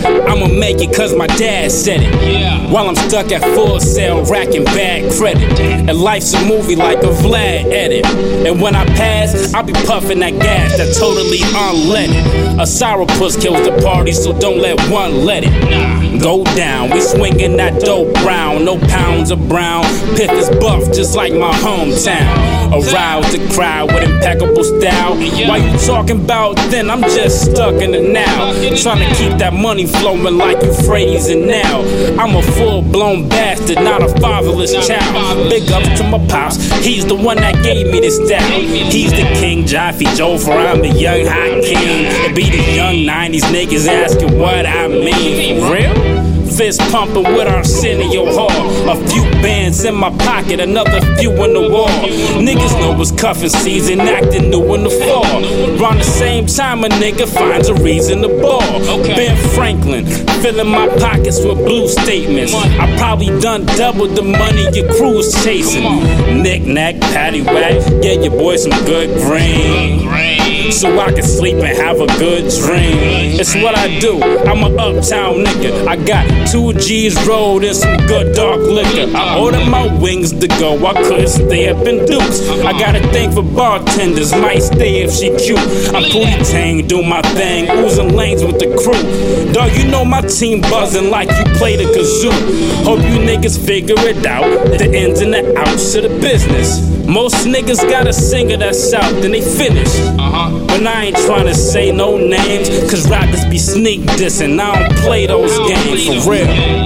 I'ma make it cause my dad said it. While I'm stuck at Full Sail, racking bad credit. And life's a movie like a Vlad edit. And when I pass, I'll be puffing that gas that totally unleaded. A sourpuss kills the party, so don't let one let it go down. We swinging that dope brown, no pounds of brown. Piff is buff just like my hometown. Arouse the crowd with impeccable style. While you talking about then, I'm just stuck in the now. Trying to keep that money flowing like Euphrates and now. I'm a full-blown bastard, not a fatherless child. Big ups to my pops, he's the one that gave me this style. He's the king, Jaffe Joffer, I'm the young hot king. It be the young 90s niggas asking what I mean. For real? Fist pumping with Arsenio Hall. A few bands in my pocket, another few in the wall. Niggas know it's cuffing season, acting new in the fall. Around the same time a nigga finds a reason to ball. Ben Franklin, filling my pockets with blue statements. I probably done double the money your crew's chasing. Knick-knack, paddywhack, get your boy some good green, so I can sleep and have a good dream. It's what I do, I'm an uptown nigga. I got 2 G's rolled and some good dark liquor. I ordered my wings to go, I couldn't stay up in Dukes. I got a thing for bartenders, might stay if she cute. I'm Pootie Tang, do my thing, oozing lanes with the crew. Dog, you know my team buzzing like you play the kazoo. Hope you niggas figure it out, the ins and the outs of the business. Most niggas got a singer that's out, then they finish. But I ain't trying to say no names, cause rappers be sneak dissing. I don't play those games for real.